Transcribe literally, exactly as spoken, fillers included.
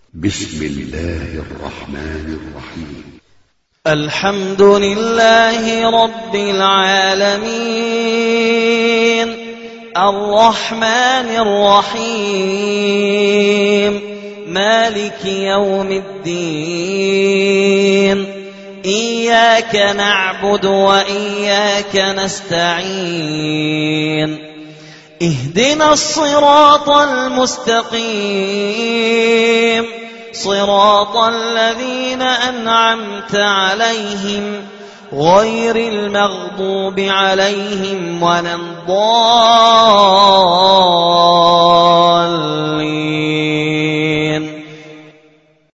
بسم الله الرحمن الرحيم. الحمد لله رب العالمين الرحمن الرحيم مالك يوم الدين إياك نعبد وإياك نستعين اهدنا الصراط المستقيم صراط الذين أنعمت عليهم غير المغضوب عليهم ولا الضالين.